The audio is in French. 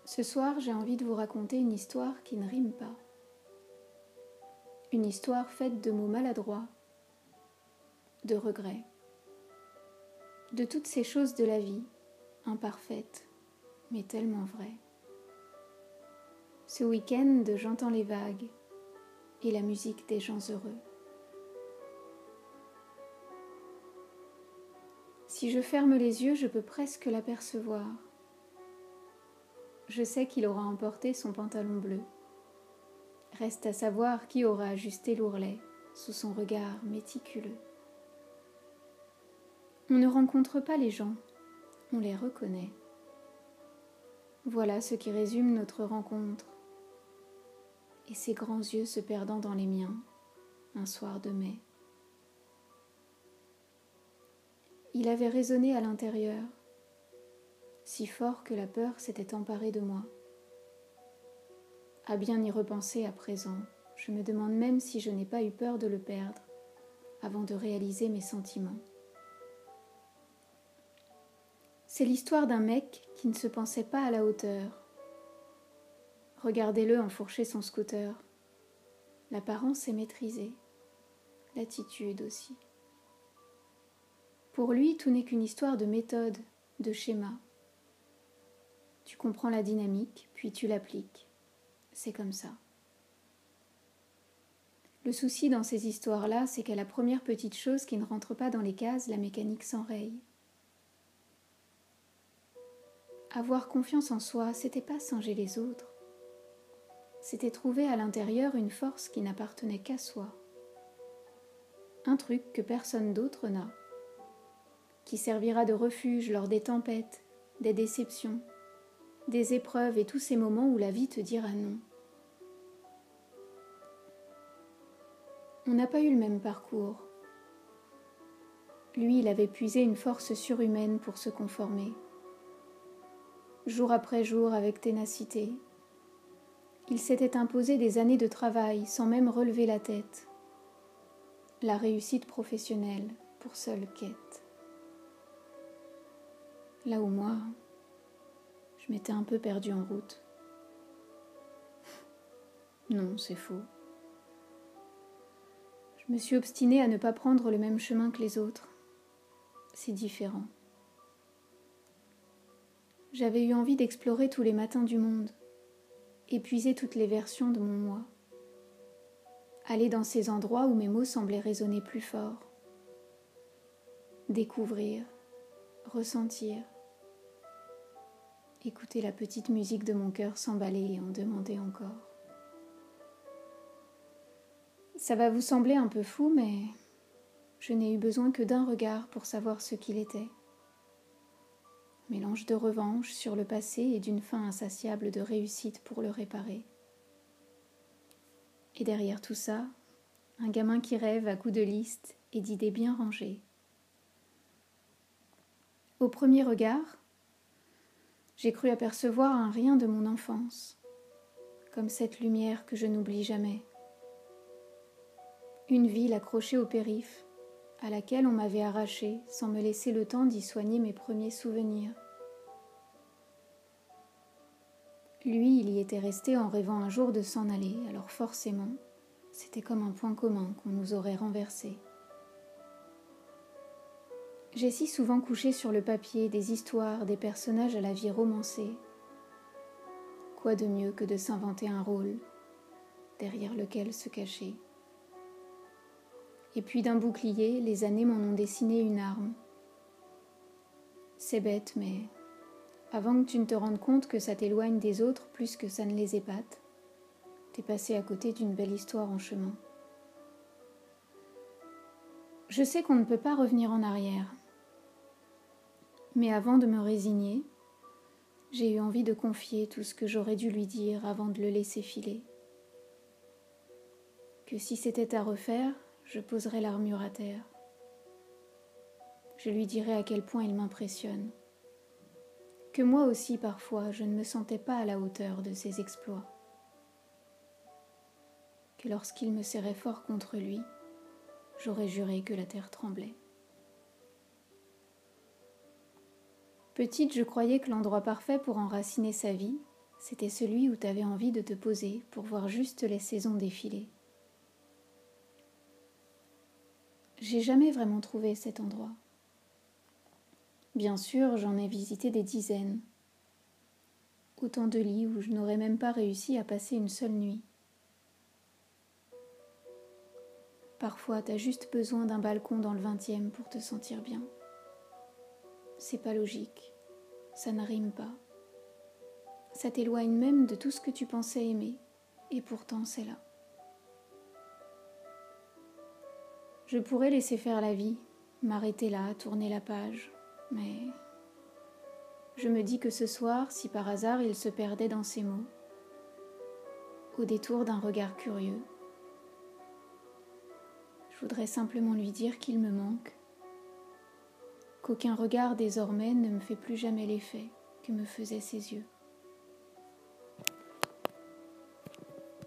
Ce soir, j'ai envie de vous raconter une histoire qui ne rime pas. Une histoire faite de mots maladroits, de regrets, de toutes ces choses de la vie, imparfaites, mais tellement vraies. Ce week-end, j'entends les vagues et la musique des gens heureux. Si je ferme les yeux, je peux presque l'apercevoir. Je sais qu'il aura emporté son pantalon bleu. Reste à savoir qui aura ajusté l'ourlet sous son regard méticuleux. On ne rencontre pas les gens, on les reconnaît. Voilà ce qui résume notre rencontre. Et ses grands yeux se perdant dans les miens, un soir de mai. Il avait résonné à l'intérieur, si fort que la peur s'était emparée de moi. À bien y repenser à présent, je me demande même si je n'ai pas eu peur de le perdre avant de réaliser mes sentiments. C'est l'histoire d'un mec qui ne se pensait pas à la hauteur. Regardez-le enfourcher son scooter. L'apparence est maîtrisée, l'attitude aussi. Pour lui, tout n'est qu'une histoire de méthode, de schéma. Tu comprends la dynamique, puis tu l'appliques. C'est comme ça. Le souci dans ces histoires-là, c'est qu'à la première petite chose qui ne rentre pas dans les cases, la mécanique s'enraye. Avoir confiance en soi, c'était pas singer les autres. C'était trouver à l'intérieur une force qui n'appartenait qu'à soi. Un truc que personne d'autre n'a, qui servira de refuge lors des tempêtes, des déceptions, des épreuves et tous ces moments où la vie te dira non. On n'a pas eu le même parcours. Lui, il avait puisé une force surhumaine pour se conformer. Jour après jour, avec ténacité, il s'était imposé des années de travail sans même relever la tête. La réussite professionnelle pour seule quête. Là où moi, je m'étais un peu perdue en route. Non, c'est faux. Je me suis obstinée à ne pas prendre le même chemin que les autres. C'est différent. J'avais eu envie d'explorer tous les matins du monde, épuiser toutes les versions de mon moi, aller dans ces endroits où mes mots semblaient résonner plus fort, découvrir, ressentir, écouter la petite musique de mon cœur s'emballer et en demander encore. Ça va vous sembler un peu fou, mais je n'ai eu besoin que d'un regard pour savoir ce qu'il était. Mélange de revanche sur le passé et d'une faim insatiable de réussite pour le réparer. Et derrière tout ça, un gamin qui rêve à coups de liste et d'idées bien rangées. Au premier regard, j'ai cru apercevoir un rien de mon enfance, comme cette lumière que je n'oublie jamais. Une ville accrochée au périph', à laquelle on m'avait arraché sans me laisser le temps d'y soigner mes premiers souvenirs. Lui, il y était resté en rêvant un jour de s'en aller, alors forcément, c'était comme un point commun qu'on nous aurait renversé. J'ai si souvent couché sur le papier des histoires, des personnages à la vie romancée. Quoi de mieux que de s'inventer un rôle, derrière lequel se cacher. Et puis d'un bouclier, les années m'en ont dessiné une arme. C'est bête, mais avant que tu ne te rendes compte que ça t'éloigne des autres plus que ça ne les épate, t'es passé à côté d'une belle histoire en chemin. Je sais qu'on ne peut pas revenir en arrière. Mais avant de me résigner, j'ai eu envie de confier tout ce que j'aurais dû lui dire avant de le laisser filer. Que si c'était à refaire, je poserais l'armure à terre. Je lui dirais à quel point il m'impressionne. Que moi aussi, parfois, je ne me sentais pas à la hauteur de ses exploits. Que lorsqu'il me serrait fort contre lui, j'aurais juré que la terre tremblait. Petite, je croyais que l'endroit parfait pour enraciner sa vie, C'était celui où t'avais envie de te poser pour voir juste les saisons défiler. J'ai jamais vraiment trouvé cet endroit. Bien sûr, j'en ai visité des dizaines. Autant de lits où je n'aurais même pas réussi à passer une seule nuit. Parfois, t'as juste besoin d'un balcon dans le 20e pour te sentir bien. C'est pas logique, ça n'arrime pas. Ça t'éloigne même de tout ce que tu pensais aimer, et pourtant c'est là. Je pourrais laisser faire la vie, m'arrêter là, tourner la page, mais je me dis que ce soir, si par hasard il se perdait dans ces mots, au détour d'un regard curieux, je voudrais simplement lui dire qu'il me manque, qu'aucun regard désormais ne me fait plus jamais l'effet que me faisaient ses yeux.